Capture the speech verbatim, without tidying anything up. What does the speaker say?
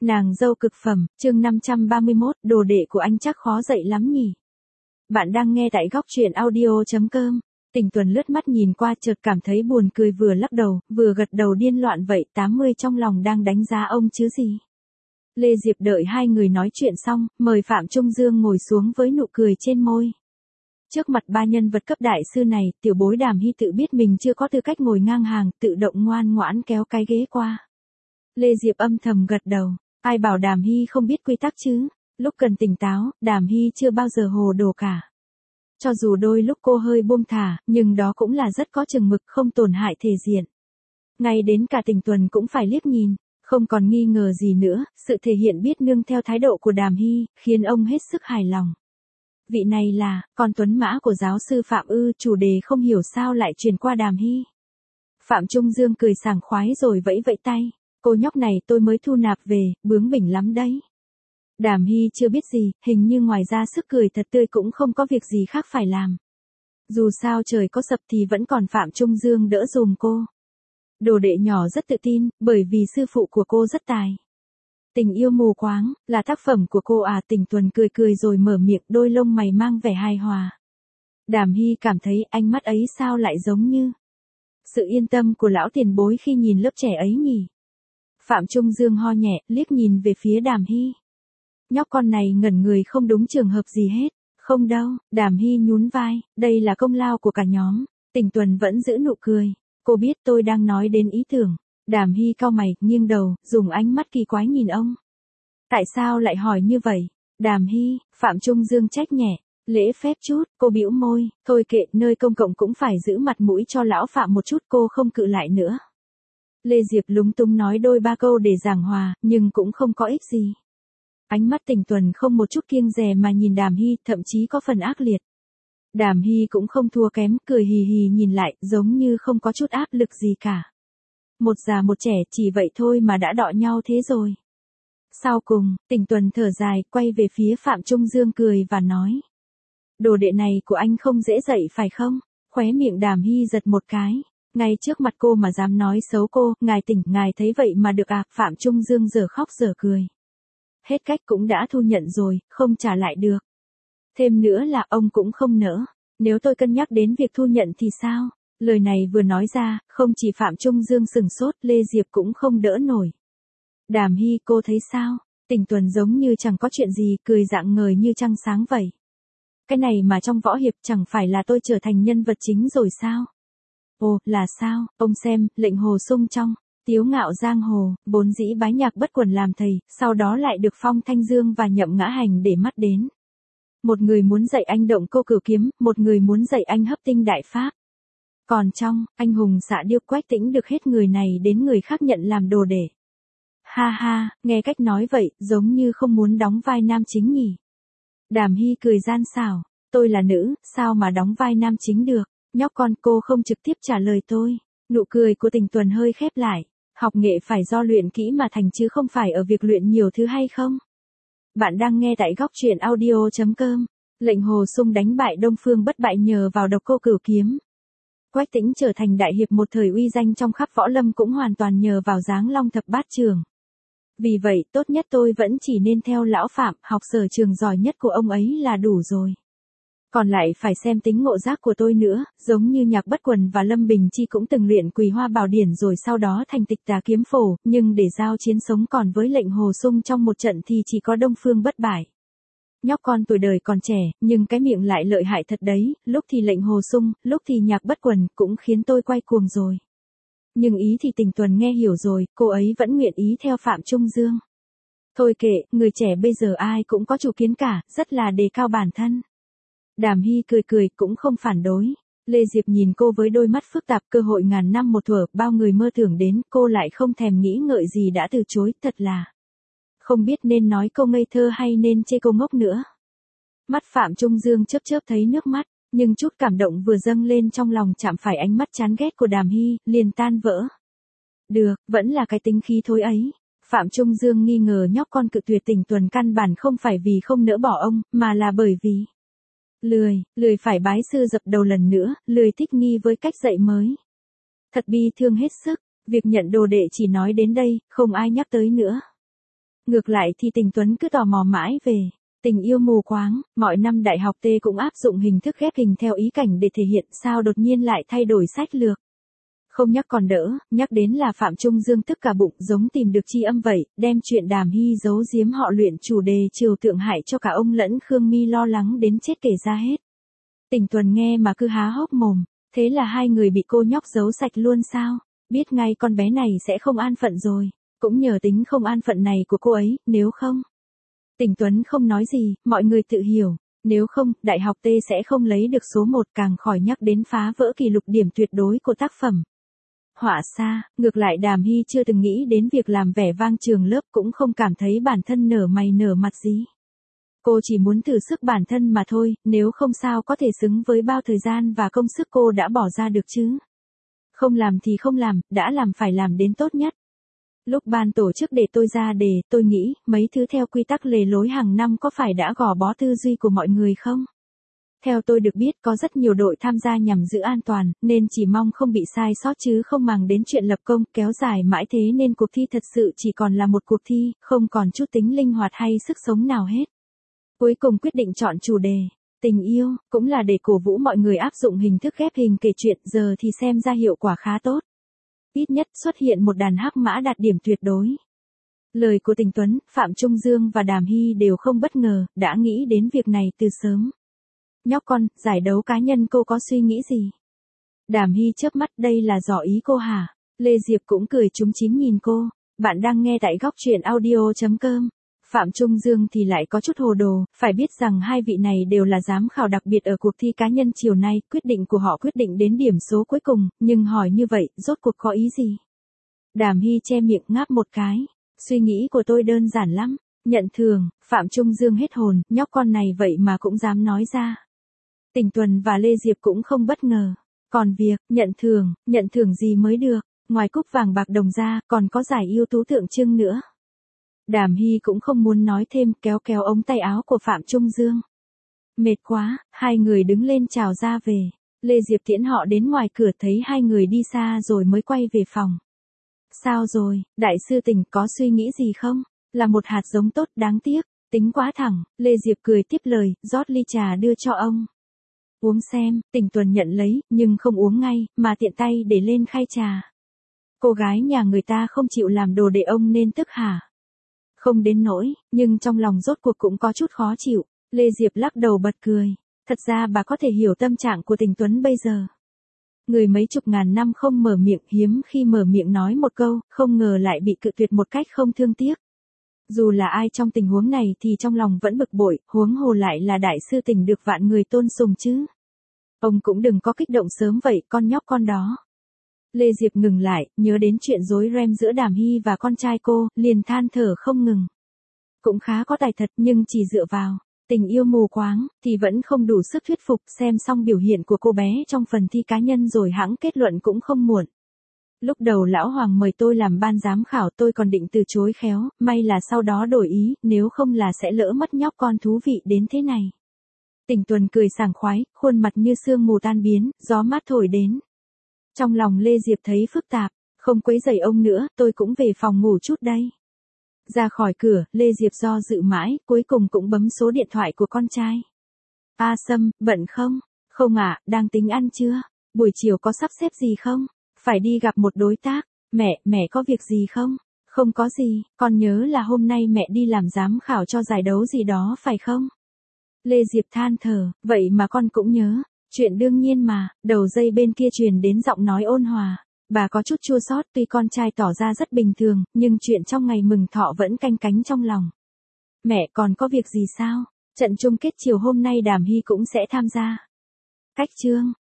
Nàng dâu cực phẩm, chương năm trăm ba mươi mốt, đồ đệ của anh chắc khó dạy lắm nhỉ. Bạn đang nghe tại góc truyện audio.com. Tình Tuần lướt mắt nhìn qua chợt cảm thấy buồn cười, vừa lắc đầu, vừa gật đầu điên loạn vậy, tám mươi trong lòng đang đánh giá ông chứ gì. Lê Diệp đợi hai người nói chuyện xong, mời Phạm Trung Dương ngồi xuống với nụ cười trên môi. Trước mặt ba nhân vật cấp đại sư này, tiểu bối Đàm Hy tự biết mình chưa có tư cách ngồi ngang hàng, tự động ngoan ngoãn kéo cái ghế qua. Lê Diệp âm thầm gật đầu, ai bảo Đàm Hy không biết quy tắc chứ, lúc cần tỉnh táo, Đàm Hy chưa bao giờ hồ đồ cả. Cho dù đôi lúc cô hơi buông thả, nhưng đó cũng là rất có chừng mực, không tổn hại thể diện. Ngay đến cả Tình Tuần cũng phải liếc nhìn, không còn nghi ngờ gì nữa, sự thể hiện biết nương theo thái độ của Đàm Hy, khiến ông hết sức hài lòng. Vị này là, con tuấn mã của giáo sư Phạm ư, chủ đề không hiểu sao lại truyền qua Đàm Hy. Phạm Trung Dương cười sảng khoái rồi vẫy vẫy tay, cô nhóc này tôi mới thu nạp về, bướng bỉnh lắm đấy. Đàm Hy chưa biết gì, hình như ngoài ra sức cười thật tươi cũng không có việc gì khác phải làm. Dù sao trời có sập thì vẫn còn Phạm Trung Dương đỡ dùm cô. Đồ đệ nhỏ rất tự tin, bởi vì sư phụ của cô rất tài. Tình yêu mù quáng, là tác phẩm của cô à? Tình Tuần cười cười rồi mở miệng, đôi lông mày mang vẻ hài hòa. Đàm Hy cảm thấy ánh mắt ấy sao lại giống như sự yên tâm của lão tiền bối khi nhìn lớp trẻ ấy nhỉ. Phạm Trung Dương ho nhẹ, liếc nhìn về phía Đàm Hy. Nhóc con này ngẩn người không đúng trường hợp gì hết. Không đâu, Đàm Hy nhún vai, đây là công lao của cả nhóm. Tình Tuần vẫn giữ nụ cười. Cô biết tôi đang nói đến ý tưởng. Đàm Hy cau mày, nghiêng đầu, dùng ánh mắt kỳ quái nhìn ông. Tại sao lại hỏi như vậy? Đàm Hy, Phạm Trung Dương trách nhẹ, lễ phép chút, cô bĩu môi, thôi kệ, nơi công cộng cũng phải giữ mặt mũi cho lão Phạm một chút, cô không cự lại nữa. Lê Diệp lúng túng nói đôi ba câu để giảng hòa, nhưng cũng không có ích gì. Ánh mắt Tình Tuần không một chút kiêng dè mà nhìn Đàm Hy, thậm chí có phần ác liệt. Đàm Hy cũng không thua kém, cười hì hì nhìn lại, giống như không có chút áp lực gì cả. Một già một trẻ chỉ vậy thôi mà đã đọ nhau thế rồi. Sau cùng, Tình Tuần thở dài, quay về phía Phạm Trung Dương cười và nói. Đồ đệ này của anh không dễ dạy phải không? Khóe miệng Đàm Hy giật một cái. Ngay trước mặt cô mà dám nói xấu cô, ngài Tỉnh, ngài thấy vậy mà được à? Phạm Trung Dương giờ khóc giờ cười. Hết cách cũng đã thu nhận rồi, không trả lại được. Thêm nữa là ông cũng không nỡ. Nếu tôi cân nhắc đến việc thu nhận thì sao? Lời này vừa nói ra, không chỉ Phạm Trung Dương sừng sốt, Lê Diệp cũng không đỡ nổi. Đàm Hy, cô thấy sao? Tình Tuần giống như chẳng có chuyện gì, cười rạng ngời như trăng sáng vậy. Cái này mà trong võ hiệp chẳng phải là tôi trở thành nhân vật chính rồi sao? Ồ, là sao? Ông xem, lệnh hồ sung trong Tiếu Ngạo Giang Hồ, vốn dĩ bái Nhạc Bất Quần làm thầy, sau đó lại được phong Thanh Dương và Nhậm Ngã Hành để mắt đến. Một người muốn dạy anh động cô cửu kiếm, một người muốn dạy anh hấp tinh đại pháp. Còn trong Anh hùng xạ điêu, Quách Tĩnh được hết người này đến người khác nhận làm đồ để. Ha ha, nghe cách nói vậy, giống như không muốn đóng vai nam chính nhỉ. Đàm Hy cười gian xảo, tôi là nữ, sao mà đóng vai nam chính được, nhóc con. Cô không trực tiếp trả lời tôi. Nụ cười của Tình Tuần hơi khép lại, học nghệ phải do luyện kỹ mà thành chứ không phải ở việc luyện nhiều thứ hay không. Bạn đang nghe tại góc truyện audio.com. Lệnh hồ sung đánh bại Đông Phương Bất Bại nhờ vào độc cô cửu kiếm. Quách Tĩnh trở thành đại hiệp một thời uy danh trong khắp võ lâm cũng hoàn toàn nhờ vào Giáng Long thập bát trường. Vì vậy, tốt nhất tôi vẫn chỉ nên theo lão Phạm, học sở trường giỏi nhất của ông ấy là đủ rồi. Còn lại phải xem tính ngộ giác của tôi nữa, giống như Nhạc Bất Quần và Lâm Bình Chi cũng từng luyện Quỳ Hoa Bảo Điển rồi sau đó thành Tịch Tà Kiếm Phổ, nhưng để giao chiến sống còn với lệnh hồ sung trong một trận thì chỉ có Đông Phương Bất Bại. Nhóc con tuổi đời còn trẻ, nhưng cái miệng lại lợi hại thật đấy, lúc thì lệnh hồ sung, lúc thì Nhạc Bất Quần, cũng khiến tôi quay cuồng rồi. Nhưng ý thì Tình Tuần nghe hiểu rồi, cô ấy vẫn nguyện ý theo Phạm Trung Dương. Thôi kệ, người trẻ bây giờ ai cũng có chủ kiến cả, rất là đề cao bản thân. Đàm Hy cười cười, cũng không phản đối. Lê Diệp nhìn cô với đôi mắt phức tạp, cơ hội ngàn năm một thuở, bao người mơ tưởng đến, cô lại không thèm nghĩ ngợi gì đã từ chối, thật là không biết nên nói câu ngây thơ hay nên chê cô ngốc nữa. Mắt Phạm Trung Dương chớp chớp thấy nước mắt, nhưng chút cảm động vừa dâng lên trong lòng chạm phải ánh mắt chán ghét của Đàm Hy, liền tan vỡ. Được, vẫn là cái tính khí thối ấy. Phạm Trung Dương nghi ngờ nhóc con cự tuyệt Tình Tuần căn bản không phải vì không nỡ bỏ ông, mà là bởi vì lười, lười phải bái sư dập đầu lần nữa, lười thích nghi với cách dạy mới. Thật bi thương hết sức, việc nhận đồ đệ chỉ nói đến đây, không ai nhắc tới nữa. Ngược lại thì Tình Tuấn cứ tò mò mãi về. Tình yêu mù quáng, mọi năm đại học T cũng áp dụng hình thức ghép hình theo ý cảnh để thể hiện, sao đột nhiên lại thay đổi sách lược. Không nhắc còn đỡ, nhắc đến là Phạm Trung Dương tức cả bụng giống tìm được chi âm vậy, đem chuyện Đàm Hy giấu giếm họ luyện chủ đề trừu tượng hại cho cả ông lẫn Khương Mi lo lắng đến chết kể ra hết. Tình Tuần nghe mà cứ há hốc mồm, thế là hai người bị cô nhóc giấu sạch luôn sao? Biết ngay con bé này sẽ không an phận rồi, cũng nhờ tính không an phận này của cô ấy, nếu không. Tình Tuấn không nói gì, mọi người tự hiểu, nếu không, đại học T sẽ không lấy được số một, càng khỏi nhắc đến phá vỡ kỷ lục điểm tuyệt đối của tác phẩm. Họa xa, ngược lại Đàm Hy chưa từng nghĩ đến việc làm vẻ vang trường lớp, cũng không cảm thấy bản thân nở mày nở mặt gì. Cô chỉ muốn thử sức bản thân mà thôi, nếu không sao có thể xứng với bao thời gian và công sức cô đã bỏ ra được chứ. Không làm thì không làm, đã làm phải làm đến tốt nhất. Lúc ban tổ chức để tôi ra đề, tôi nghĩ, mấy thứ theo quy tắc lề lối hàng năm có phải đã gò bó tư duy của mọi người không? Theo tôi được biết có rất nhiều đội tham gia nhằm giữ an toàn, nên chỉ mong không bị sai sót chứ không màng đến chuyện lập công, kéo dài mãi thế nên cuộc thi thật sự chỉ còn là một cuộc thi, không còn chút tính linh hoạt hay sức sống nào hết. Cuối cùng quyết định chọn chủ đề, tình yêu, cũng là để cổ vũ mọi người áp dụng hình thức ghép hình kể chuyện, giờ thì xem ra hiệu quả khá tốt. Ít nhất xuất hiện một đàn hắc mã đạt điểm tuyệt đối. Lời của Tình Tuấn, Phạm Trung Dương và Đàm Hy đều không bất ngờ, đã nghĩ đến việc này từ sớm. Nhóc con, giải đấu cá nhân cô có suy nghĩ gì? Đàm Hy chớp mắt, đây là dò ý cô hả? Lê Diệp cũng cười chúm chím nhìn cô. Bạn đang nghe tại góc truyện audio chấm com. Phạm Trung Dương thì lại có chút hồ đồ, phải biết rằng hai vị này đều là giám khảo đặc biệt ở cuộc thi cá nhân chiều nay, quyết định của họ quyết định đến điểm số cuối cùng, nhưng hỏi như vậy, rốt cuộc có ý gì? Đàm Hy che miệng ngáp một cái. Suy nghĩ của tôi đơn giản lắm. Nhận thưởng. Phạm Trung Dương hết hồn, nhóc con này vậy mà cũng dám nói ra. Tình Tuần và Lê Diệp cũng không bất ngờ. Còn việc, nhận thưởng, nhận thưởng gì mới được, ngoài cúp vàng bạc đồng ra, còn có giải ưu tú tượng trưng nữa. Đàm Hy cũng không muốn nói thêm, kéo kéo ống tay áo của Phạm Trung Dương. Mệt quá, hai người đứng lên chào ra về. Lê Diệp tiễn họ đến ngoài cửa, thấy hai người đi xa rồi mới quay về phòng. Sao rồi, đại sư Tình có suy nghĩ gì không? Là một hạt giống tốt, đáng tiếc, tính quá thẳng. Lê Diệp cười tiếp lời, rót ly trà đưa cho ông. Uống xem. Tình Tuần nhận lấy, nhưng không uống ngay, mà tiện tay để lên khay trà. Cô gái nhà người ta không chịu làm đồ để ông nên tức hả? Không đến nỗi, nhưng trong lòng rốt cuộc cũng có chút khó chịu. Lê Diệp lắc đầu bật cười. Thật ra bà có thể hiểu tâm trạng của Tình Tuấn bây giờ. Người mấy chục ngàn năm không mở miệng, hiếm khi mở miệng nói một câu, không ngờ lại bị cự tuyệt một cách không thương tiếc. Dù là ai trong tình huống này thì trong lòng vẫn bực bội, huống hồ lại là đại sư Tình được vạn người tôn sùng chứ. Ông cũng đừng có kích động sớm vậy, con nhóc con đó. Lê Diệp ngừng lại, nhớ đến chuyện rối ren giữa Đàm Hy và con trai cô, liền than thở không ngừng. Cũng khá có tài thật, nhưng chỉ dựa vào tình yêu mù quáng, thì vẫn không đủ sức thuyết phục. Xem xong biểu hiện của cô bé trong phần thi cá nhân rồi hãng kết luận cũng không muộn. Lúc đầu lão Hoàng mời tôi làm ban giám khảo, tôi còn định từ chối khéo, may là sau đó đổi ý, nếu không là sẽ lỡ mất nhóc con thú vị đến thế này. Tình Tuần cười sảng khoái, khuôn mặt như sương mù tan biến, gió mát thổi đến. Trong lòng Lê Diệp thấy phức tạp, không quấy rầy ông nữa, tôi cũng về phòng ngủ chút đây. Ra khỏi cửa, Lê Diệp do dự mãi, cuối cùng cũng bấm số điện thoại của con trai. A Sâm, bận không? Không ạ, à, đang tính ăn trưa. Buổi chiều có sắp xếp gì không? Phải đi gặp một đối tác. Mẹ, mẹ có việc gì không? Không có gì, con nhớ là hôm nay mẹ đi làm giám khảo cho giải đấu gì đó phải không? Lê Diệp than thở, vậy mà con cũng nhớ. Chuyện đương nhiên mà. Đầu dây bên kia truyền đến giọng nói ôn hòa. Bà có chút chua xót, tuy con trai tỏ ra rất bình thường, nhưng chuyện trong ngày mừng thọ vẫn canh cánh trong lòng. Mẹ còn có việc gì sao? Trận chung kết chiều hôm nay Đàm Hy cũng sẽ tham gia. Cách chương.